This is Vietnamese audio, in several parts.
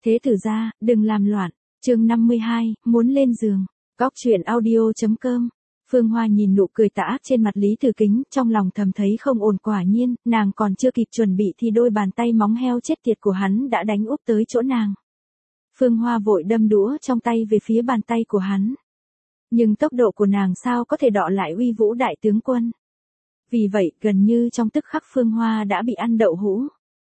Thế tử gia, đừng làm loạn. Chương 52, muốn lên giường. Góc truyện audio.com. Phương Hoa nhìn nụ cười tà ác trên mặt Lý Tử Kính, trong lòng thầm thấy không ổn, quả nhiên, nàng còn chưa kịp chuẩn bị thì đôi bàn tay móng heo chết tiệt của hắn đã đánh úp tới chỗ nàng. Phương Hoa vội đâm đũa trong tay về phía bàn tay của hắn. Nhưng tốc độ của nàng sao có thể đọ lại uy vũ đại tướng quân. Vì vậy, gần như trong tức khắc Phương Hoa đã bị ăn đậu hũ.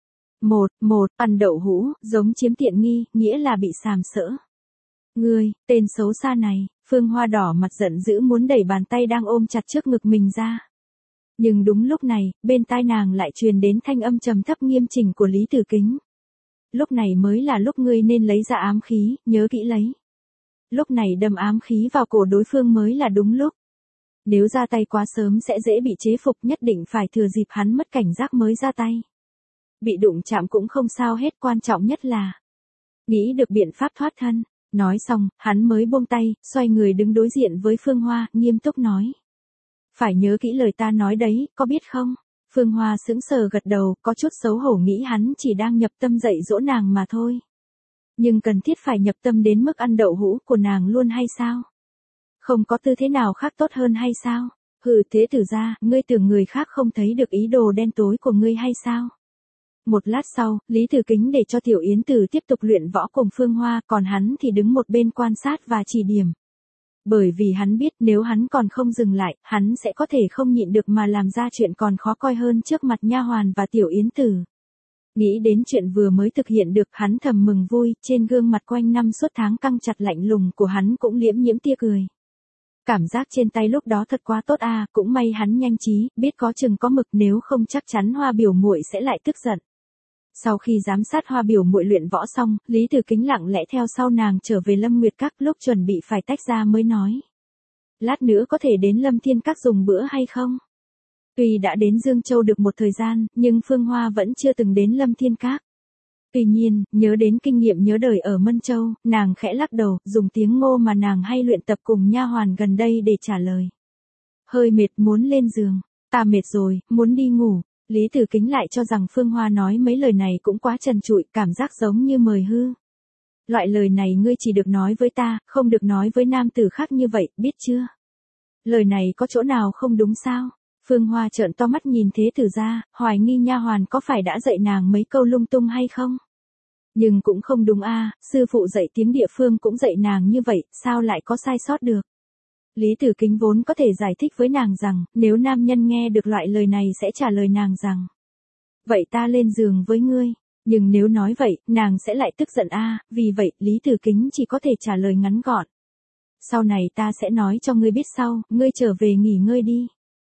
Ăn đậu hũ, giống chiếm tiện nghi, nghĩa là bị sàm sỡ. Ngươi, tên xấu xa này, Phương Hoa đỏ mặt giận dữ muốn đẩy bàn tay đang ôm chặt trước ngực mình ra. Nhưng đúng lúc này, bên tai nàng lại truyền đến thanh âm trầm thấp nghiêm chỉnh của Lý Tử Kính. Lúc này mới là lúc ngươi nên lấy ra ám khí, nhớ kỹ lấy. Lúc này đâm ám khí vào cổ đối phương mới là đúng lúc. Nếu ra tay quá sớm sẽ dễ bị chế phục, nhất định phải thừa dịp hắn mất cảnh giác mới ra tay. Bị đụng chạm cũng không sao hết, quan trọng nhất là nghĩ được biện pháp thoát thân. Nói xong, hắn mới buông tay, xoay người đứng đối diện với Phương Hoa, nghiêm túc nói. Phải nhớ kỹ lời ta nói đấy, có biết không? Phương Hoa sững sờ gật đầu, có chút xấu hổ nghĩ hắn chỉ đang nhập tâm dạy dỗ nàng mà thôi. Nhưng cần thiết phải nhập tâm đến mức ăn đậu hũ của nàng luôn hay sao? Không có tư thế nào khác tốt hơn hay sao? Hừ, thế tử gia, ngươi tưởng người khác không thấy được ý đồ đen tối của ngươi hay sao? Một lát sau, Lý Tử Kính để cho Tiểu Yến Tử tiếp tục luyện võ cùng Phương Hoa, còn hắn thì đứng một bên quan sát và chỉ điểm. Bởi vì hắn biết nếu hắn còn không dừng lại, hắn sẽ có thể không nhịn được mà làm ra chuyện còn khó coi hơn trước mặt nha hoàn và Tiểu Yến Tử. Nghĩ đến chuyện vừa mới thực hiện được, hắn thầm mừng vui, trên gương mặt quanh năm suốt tháng căng chặt lạnh lùng của hắn cũng liễm nhiễm tia cười. Cảm giác trên tay lúc đó thật quá tốt à, cũng may hắn nhanh trí, biết có chừng có mực, nếu không chắc chắn Hoa biểu muội sẽ lại tức giận. Sau khi giám sát Hoa biểu muội luyện võ xong, Lý Tử Kính lặng lẽ theo sau nàng trở về Lâm Nguyệt Các, lúc chuẩn bị phải tách ra mới nói. Lát nữa có thể đến Lâm Thiên Các dùng bữa hay không? Tuy đã đến Dương Châu được một thời gian, nhưng Phương Hoa vẫn chưa từng đến Lâm Thiên Các. Tuy nhiên, nhớ đến kinh nghiệm nhớ đời ở Mân Châu, nàng khẽ lắc đầu, dùng tiếng Ngô mà nàng hay luyện tập cùng nha hoàn gần đây để trả lời. Hơi mệt, muốn lên giường. Ta mệt rồi, muốn đi ngủ. Lý Tử Kính lại cho rằng Phương Hoa nói mấy lời này cũng quá trần trụi, cảm giác giống như mời hư. Loại lời này ngươi chỉ được nói với ta, không được nói với nam tử khác như vậy, biết chưa? Lời này có chỗ nào không đúng sao? Phương Hoa trợn to mắt nhìn thế tử gia, hoài nghi nha hoàn có phải đã dạy nàng mấy câu lung tung hay không? Nhưng cũng không đúng a, sư phụ dạy tiếng địa phương cũng dạy nàng như vậy, sao lại có sai sót được? Lý Tử Kính vốn có thể giải thích với nàng rằng, nếu nam nhân nghe được loại lời này sẽ trả lời nàng rằng, vậy ta lên giường với ngươi. Nhưng nếu nói vậy, nàng sẽ lại tức giận a, vì vậy, Lý Tử Kính chỉ có thể trả lời ngắn gọn. Sau này ta sẽ nói cho ngươi biết sau, ngươi trở về nghỉ ngơi đi.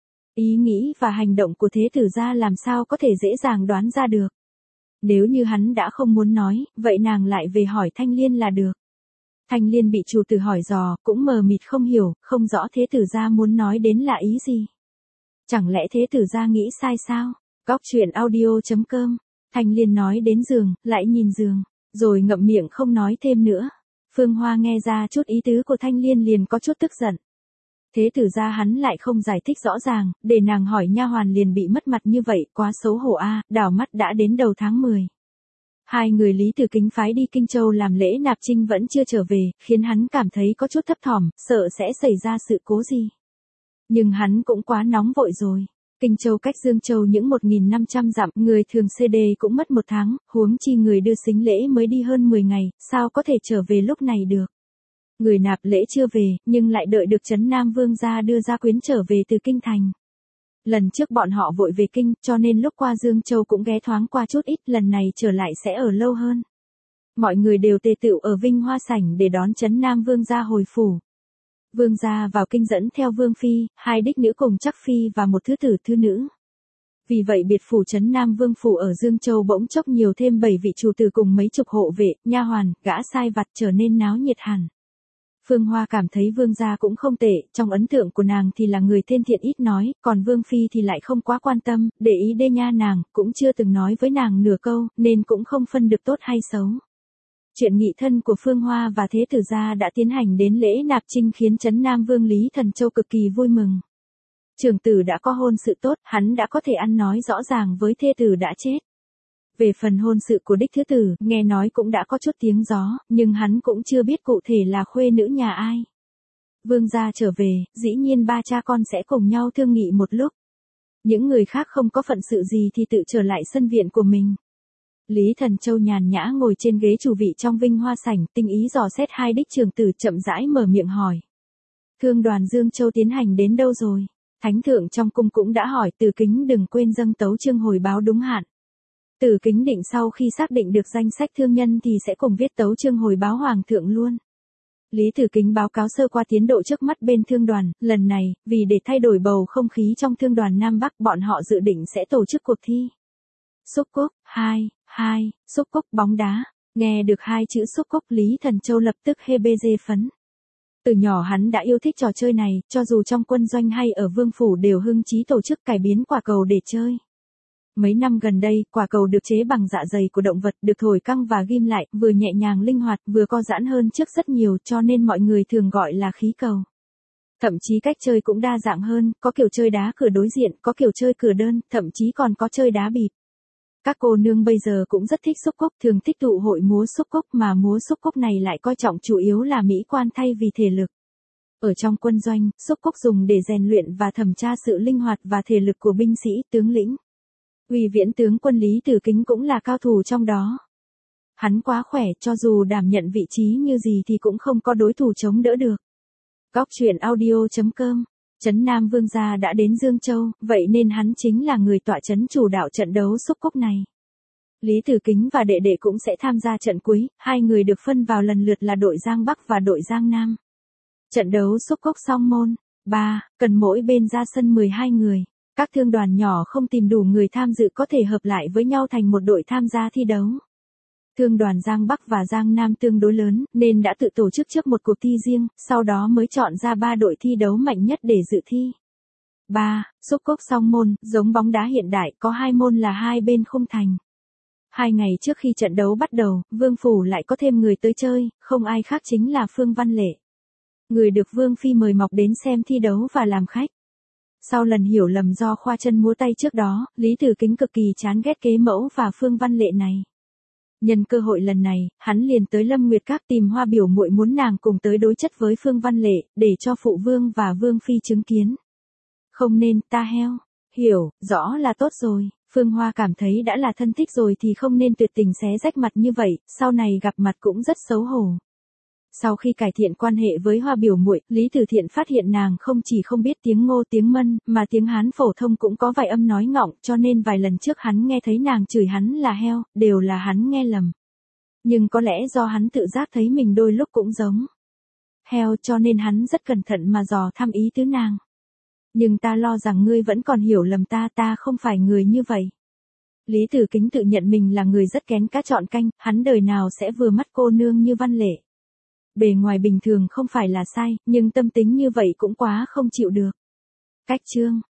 Ý nghĩ và hành động của thế tử gia làm sao có thể dễ dàng đoán ra được. Nếu như hắn đã không muốn nói, vậy nàng lại về hỏi Thanh Liên là được. Thanh Liên bị chủ tử hỏi dò, cũng mờ mịt không hiểu, không rõ thế tử gia muốn nói đến là ý gì. Chẳng lẽ thế tử gia nghĩ sai sao? Góc truyện audio.com. Thanh Liên nói đến giường, lại nhìn giường, rồi ngậm miệng không nói thêm nữa. Phương Hoa nghe ra chút ý tứ của Thanh Liên liền có chút tức giận. Thế tử gia hắn lại không giải thích rõ ràng, để nàng hỏi nha hoàn liền bị mất mặt như vậy, quá xấu hổ a, đảo mắt đã đến đầu tháng 10. Hai người Lý Tử Kính phái đi Kinh Châu làm lễ nạp trinh vẫn chưa trở về, khiến hắn cảm thấy có chút thấp thỏm, sợ sẽ xảy ra sự cố gì. Nhưng hắn cũng quá nóng vội rồi. Kinh Châu cách Dương Châu những 1.500 dặm, người thường CD cũng mất một tháng, huống chi người đưa sính lễ mới đi hơn 10 ngày, sao có thể trở về lúc này được. Người nạp lễ chưa về, nhưng lại đợi được Trấn Nam Vương gia đưa gia quyến trở về từ Kinh Thành. Lần trước bọn họ vội về Kinh, cho nên lúc qua Dương Châu cũng ghé thoáng qua chút ít, lần này trở lại sẽ ở lâu hơn. Mọi người đều tề tựu ở Vinh Hoa Sảnh để đón Trấn Nam Vương gia hồi phủ. Vương gia vào kinh dẫn theo Vương Phi, hai đích nữ cùng Trắc Phi và một thứ tử thứ nữ. Vì vậy biệt phủ Trấn Nam Vương phủ ở Dương Châu bỗng chốc nhiều thêm 7 vị chủ tử cùng mấy chục hộ vệ, nha hoàn, gã sai vặt trở nên náo nhiệt hẳn. Phương Hoa cảm thấy Vương gia cũng không tệ, trong ấn tượng của nàng thì là người thân thiện ít nói, còn Vương Phi thì lại không quá quan tâm, để ý đê nha nàng, cũng chưa từng nói với nàng nửa câu, nên cũng không phân được tốt hay xấu. Chuyện nghị thân của Phương Hoa và thế tử gia đã tiến hành đến lễ nạp trinh khiến Trấn Nam Vương Lý Thần Châu cực kỳ vui mừng. Trưởng tử đã có hôn sự tốt, hắn đã có thể ăn nói rõ ràng với thê tử đã chết. Về phần hôn sự của đích thứ tử, nghe nói cũng đã có chút tiếng gió, nhưng hắn cũng chưa biết cụ thể là khuê nữ nhà ai. Vương gia trở về, dĩ nhiên ba cha con sẽ cùng nhau thương nghị một lúc. Những người khác không có phận sự gì thì tự trở lại sân viện của mình. Lý Thần Châu nhàn nhã ngồi trên ghế chủ vị trong vinh hoa sảnh, tinh ý dò xét hai đích trưởng tử, chậm rãi mở miệng hỏi. Thương đoàn Dương Châu tiến hành đến đâu rồi? Thánh thượng trong cung cũng đã hỏi, Từ Kính đừng quên dâng tấu chương hồi báo đúng hạn. Từ Kính định sau khi xác định được danh sách thương nhân thì sẽ cùng viết tấu chương hồi báo hoàng thượng luôn. Lý Từ Kính báo cáo sơ qua tiến độ trước mắt bên thương đoàn, lần này, vì để thay đổi bầu không khí trong thương đoàn Nam Bắc, bọn họ dự định sẽ tổ chức cuộc thi. Xúc cúc, xúc cúc bóng đá. Nghe được hai chữ xúc cúc, Lý Thần Châu lập tức hê bê dê phấn. Từ nhỏ hắn đã yêu thích trò chơi này, cho dù trong quân doanh hay ở vương phủ đều hưng chí tổ chức cải biến quả cầu để chơi. Mấy năm gần đây, quả cầu được chế bằng dạ dày của động vật, được thổi căng và ghim lại, vừa nhẹ nhàng linh hoạt, vừa co giãn hơn trước rất nhiều, cho nên mọi người thường gọi là khí cầu. Thậm chí cách chơi cũng đa dạng hơn, có kiểu chơi đá cửa đối diện, có kiểu chơi cửa đơn, thậm chí còn có chơi đá bịp. Các cô nương bây giờ cũng rất thích xúc cúc, thường thích tụ hội múa xúc cúc, mà múa xúc cúc này lại coi trọng chủ yếu là mỹ quan thay vì thể lực. Ở trong quân doanh, xúc cúc dùng để rèn luyện và thẩm tra sự linh hoạt và thể lực của binh sĩ, tướng lĩnh. Uy viễn tướng quân Lý Từ Kính cũng là cao thủ trong đó. Hắn quá khỏe, cho dù đảm nhận vị trí như gì thì cũng không có đối thủ chống đỡ được. Góc truyện audio.com. Trấn Nam Vương gia đã đến Dương Châu, vậy nên hắn chính là người tọa trấn chủ đạo trận đấu xúc cúc này. Lý Từ Kính và đệ đệ cũng sẽ tham gia trận cuối, hai người được phân vào lần lượt là đội Giang Bắc và đội Giang Nam. Trận đấu xúc cúc song môn. 3. Cần mỗi bên ra sân 12 người. Các thương đoàn nhỏ không tìm đủ người tham dự có thể hợp lại với nhau thành một đội tham gia thi đấu. Thương đoàn Giang Bắc và Giang Nam tương đối lớn, nên đã tự tổ chức trước một cuộc thi riêng, sau đó mới chọn ra 3 đội thi đấu mạnh nhất để dự thi. 3. Xúc cúc song môn, giống bóng đá hiện đại, có 2 môn là hai bên khung thành. 2 ngày trước khi trận đấu bắt đầu, Vương Phủ lại có thêm người tới chơi, không ai khác chính là Phương Văn Lệ. Người được Vương Phi mời mọc đến xem thi đấu và làm khách. Sau lần hiểu lầm do khoa chân múa tay trước đó, Lý Từ Kính cực kỳ chán ghét kế mẫu và Phương Văn Lệ này. Nhân cơ hội lần này, hắn liền tới Lâm Nguyệt Các tìm Hoa biểu muội muốn nàng cùng tới đối chất với Phương Văn Lệ, để cho phụ vương và Vương Phi chứng kiến. Không nên, ta heo. Hiểu, rõ là tốt rồi. Phương Hoa cảm thấy đã là thân thích rồi thì không nên tuyệt tình xé rách mặt như vậy, sau này gặp mặt cũng rất xấu hổ. Sau khi cải thiện quan hệ với Hoa biểu muội, Lý Tử Thiện phát hiện nàng không chỉ không biết tiếng Ngô tiếng Mân, mà tiếng Hán phổ thông cũng có vài âm nói ngọng, cho nên vài lần trước hắn nghe thấy nàng chửi hắn là heo, đều là hắn nghe lầm. Nhưng có lẽ do hắn tự giác thấy mình đôi lúc cũng giống heo, cho nên hắn rất cẩn thận mà dò thăm ý tứ nàng. Nhưng ta lo rằng ngươi vẫn còn hiểu lầm ta, ta không phải người như vậy. Lý Tử Kính tự nhận mình là người rất kén cá chọn canh, hắn đời nào sẽ vừa mắt cô nương như Văn Lệ. Bề ngoài bình thường không phải là sai, nhưng tâm tính như vậy cũng quá không chịu được. Cách chương